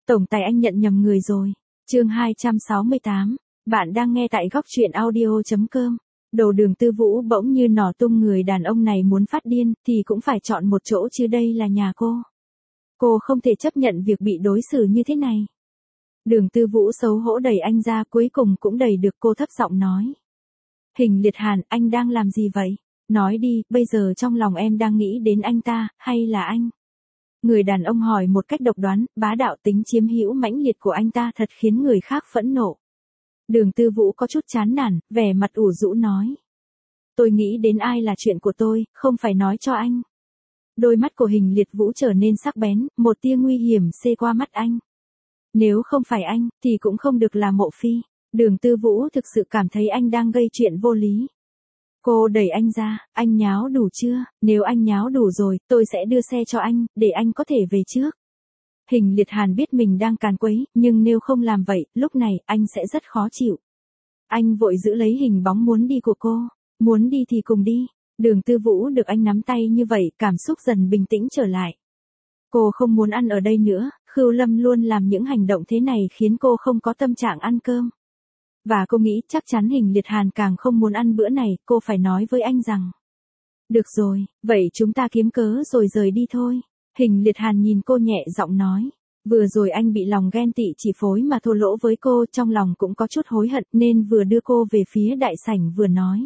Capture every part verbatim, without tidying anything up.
Tổng tài anh nhận nhầm người rồi. Chương hai trăm sáu mươi tám. Bạn đang nghe tại góc truyện audio chấm com. Đồ Đường Tư Vũ bỗng như nỏ tung, người đàn ông này muốn phát điên thì cũng phải chọn một chỗ chứ, đây là nhà cô. Cô không thể chấp nhận việc bị đối xử như thế này. Đường Tư Vũ xấu hổ đẩy anh ra, cuối cùng cũng đẩy được. Cô thấp giọng nói. Hình Liệt Hàn, anh đang làm gì vậy? Nói đi, bây giờ trong lòng em đang nghĩ đến anh ta, hay là anh? Người đàn ông hỏi một cách độc đoán, bá đạo, tính chiếm hữu mãnh liệt của anh ta thật khiến người khác phẫn nộ. Đường Tư Vũ có chút chán nản, vẻ mặt ủ rũ nói. Tôi nghĩ đến ai là chuyện của tôi, không phải nói cho anh. Đôi mắt của Hình Liệt Vũ trở nên sắc bén, một tia nguy hiểm xê qua mắt anh. Nếu không phải anh, thì cũng không được là Mộ Phi. Đường Tư Vũ thực sự cảm thấy anh đang gây chuyện vô lý. Cô đẩy anh ra, anh nháo đủ chưa? Nếu anh nháo đủ rồi, tôi sẽ đưa xe cho anh, để anh có thể về trước. Hình Liệt Hàn biết mình đang càn quấy, nhưng nếu không làm vậy, lúc này, anh sẽ rất khó chịu. Anh vội giữ lấy hình bóng muốn đi của cô. Muốn đi thì cùng đi. Đường Tư Vũ được anh nắm tay như vậy, cảm xúc dần bình tĩnh trở lại. Cô không muốn ăn ở đây nữa, Khưu Lâm luôn làm những hành động thế này khiến cô không có tâm trạng ăn cơm. Và cô nghĩ chắc chắn Hình Liệt Hàn càng không muốn ăn bữa này, cô phải nói với anh rằng. Được rồi, vậy chúng ta kiếm cớ rồi rời đi thôi. Hình Liệt Hàn nhìn cô nhẹ giọng nói. Vừa rồi anh bị lòng ghen tị chỉ phối mà thô lỗ với cô, trong lòng cũng có chút hối hận nên vừa đưa cô về phía đại sảnh vừa nói.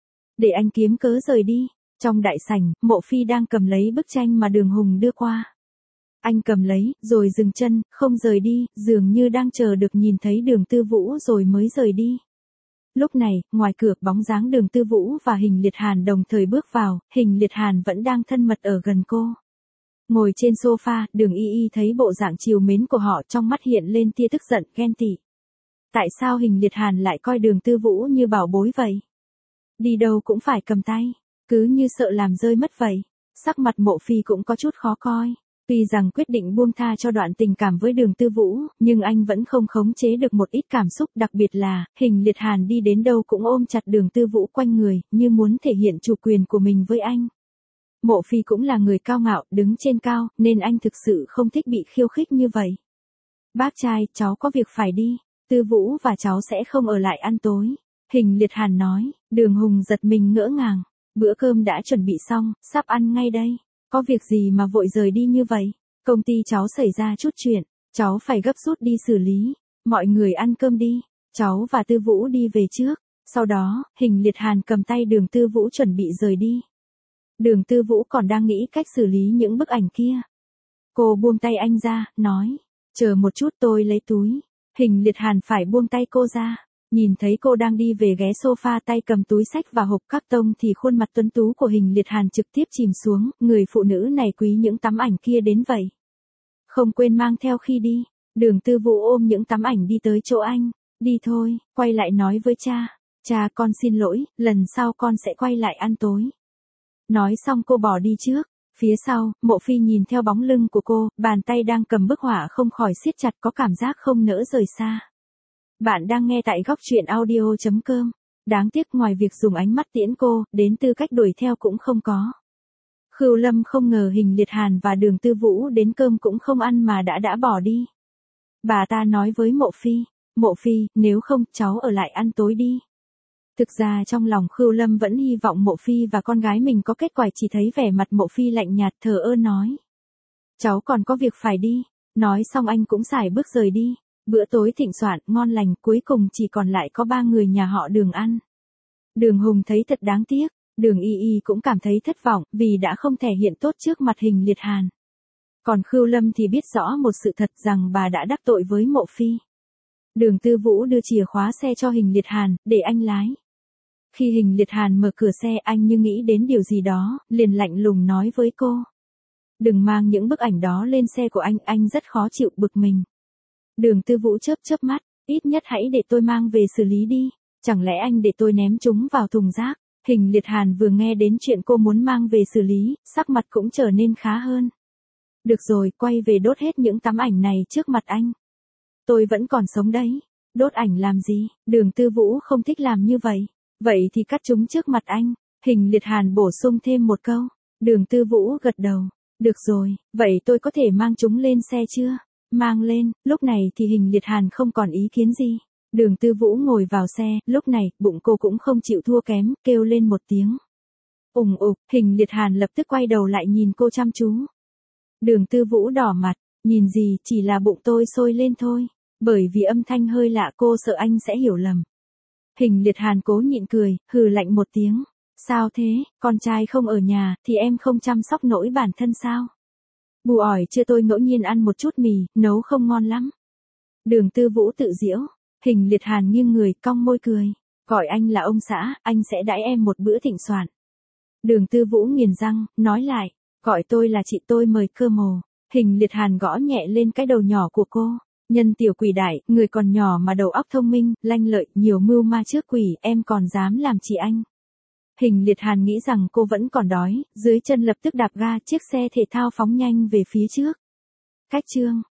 Để anh kiếm cớ rời đi. Trong đại sảnh, Mộ Phi đang cầm lấy bức tranh mà Đường Hùng đưa qua. Anh cầm lấy, rồi dừng chân, không rời đi, dường như đang chờ được nhìn thấy Đường Tư Vũ rồi mới rời đi. Lúc này, ngoài cửa, bóng dáng Đường Tư Vũ và Hình Liệt Hàn đồng thời bước vào, Hình Liệt Hàn vẫn đang thân mật ở gần cô. Ngồi trên sofa, Đường Y Y thấy bộ dạng trìu mến của họ, trong mắt hiện lên tia tức giận, ghen tị. Tại sao Hình Liệt Hàn lại coi Đường Tư Vũ như bảo bối vậy? Đi đâu cũng phải cầm tay, cứ như sợ làm rơi mất vậy. Sắc mặt Mộ Phi cũng có chút khó coi. Tuy rằng quyết định buông tha cho đoạn tình cảm với Đường Tư Vũ, nhưng anh vẫn không khống chế được một ít cảm xúc, đặc biệt là, Hình Liệt Hàn đi đến đâu cũng ôm chặt Đường Tư Vũ quanh người, như muốn thể hiện chủ quyền của mình với anh. Mộ Phi cũng là người cao ngạo, đứng trên cao, nên anh thực sự không thích bị khiêu khích như vậy. Bác trai, cháu có việc phải đi, Tư Vũ và cháu sẽ không ở lại ăn tối. Hình Liệt Hàn nói. Đường Hùng giật mình ngỡ ngàng. Bữa cơm đã chuẩn bị xong, sắp ăn ngay đây. Có việc gì mà vội rời đi như vậy? Công ty cháu xảy ra chút chuyện, cháu phải gấp rút đi xử lý. Mọi người ăn cơm đi, cháu và Tư Vũ đi về trước. Sau đó, Hình Liệt Hàn cầm tay Đường Tư Vũ chuẩn bị rời đi. Đường Tư Vũ còn đang nghĩ cách xử lý những bức ảnh kia. Cô buông tay anh ra, nói, chờ một chút tôi lấy túi. Hình Liệt Hàn phải buông tay cô ra. Nhìn thấy cô đang đi về ghé sofa tay cầm túi sách và hộp các tông thì khuôn mặt tuấn tú của Hình Liệt Hàn trực tiếp chìm xuống, người phụ nữ này quý những tấm ảnh kia đến vậy. Không quên mang theo khi đi. Đường Tư Vũ ôm những tấm ảnh đi tới chỗ anh. Đi thôi, quay lại nói với cha. Cha, con xin lỗi, lần sau con sẽ quay lại ăn tối. Nói xong cô bỏ đi trước. Phía sau, Mộ Phi nhìn theo bóng lưng của cô, bàn tay đang cầm bức họa không khỏi siết chặt, có cảm giác không nỡ rời xa. Bạn đang nghe tại góc truyện audio chấm com. Đáng tiếc ngoài việc dùng ánh mắt tiễn cô, đến tư cách đuổi theo cũng không có. Khưu Lâm không ngờ Hình Liệt Hàn và Đường Tư Vũ đến cơm cũng không ăn mà đã đã bỏ đi. Bà ta nói với Mộ Phi, Mộ Phi, nếu không, cháu ở lại ăn tối đi. Thực ra trong lòng Khưu Lâm vẫn hy vọng Mộ Phi và con gái mình có kết quả, chỉ thấy vẻ mặt Mộ Phi lạnh nhạt thờ ơ nói. Cháu còn có việc phải đi. Nói xong anh cũng sải bước rời đi. Bữa tối thịnh soạn, ngon lành, cuối cùng chỉ còn lại có ba người nhà họ Đường ăn. Đường Hùng thấy thật đáng tiếc, Đường Y Y cũng cảm thấy thất vọng, vì đã không thể hiện tốt trước mặt Hình Liệt Hàn. Còn Khưu Lâm thì biết rõ một sự thật rằng bà đã đắc tội với Mộ Phi. Đường Tư Vũ đưa chìa khóa xe cho Hình Liệt Hàn, để anh lái. Khi Hình Liệt Hàn mở cửa xe, anh như nghĩ đến điều gì đó, liền lạnh lùng nói với cô. Đừng mang những bức ảnh đó lên xe của anh, anh rất khó chịu, bực mình. Đường Tư Vũ chớp chớp mắt, ít nhất hãy để tôi mang về xử lý đi, chẳng lẽ anh để tôi ném chúng vào thùng rác? Hình Liệt Hàn vừa nghe đến chuyện cô muốn mang về xử lý, sắc mặt cũng trở nên khá hơn. Được rồi, quay về đốt hết những tấm ảnh này trước mặt anh. Tôi vẫn còn sống đấy, đốt ảnh làm gì? Đường Tư Vũ không thích làm như vậy. Vậy thì cắt chúng trước mặt anh. Hình Liệt Hàn bổ sung thêm một câu. Đường Tư Vũ gật đầu. Được rồi, vậy tôi có thể mang chúng lên xe chưa? mang lên, lúc này thì Hình Liệt Hàn không còn ý kiến gì. Đường Tư Vũ ngồi vào xe, lúc này, bụng cô cũng không chịu thua kém, kêu lên một tiếng. Ủng ục, Hình Liệt Hàn lập tức quay đầu lại nhìn cô chăm chú. Đường Tư Vũ đỏ mặt, nhìn gì, chỉ là bụng tôi sôi lên thôi. Bởi vì âm thanh hơi lạ cô sợ anh sẽ hiểu lầm. Hình Liệt Hàn cố nhịn cười, hừ lạnh một tiếng. Sao thế, con trai không ở nhà, thì em không chăm sóc nổi bản thân sao? Bù ỏi chưa tôi ngẫu nhiên ăn một chút mì, nấu không ngon lắm. Đường Tư Vũ tự giễu, Hình Liệt Hàn nghiêng người, cong môi cười. Gọi anh là ông xã, anh sẽ đãi em một bữa thịnh soạn. Đường Tư Vũ nghiền răng, nói lại, gọi tôi là chị tôi mời cơ mồ. Hình Liệt Hàn gõ nhẹ lên cái đầu nhỏ của cô. Nhân tiểu quỷ đại, người còn nhỏ mà đầu óc thông minh, lanh lợi, nhiều mưu ma trước quỷ, em còn dám làm chị anh. Hình Liệt Hàn nghĩ rằng cô vẫn còn đói, dưới chân lập tức đạp ga, chiếc xe thể thao phóng nhanh về phía trước. Cách chương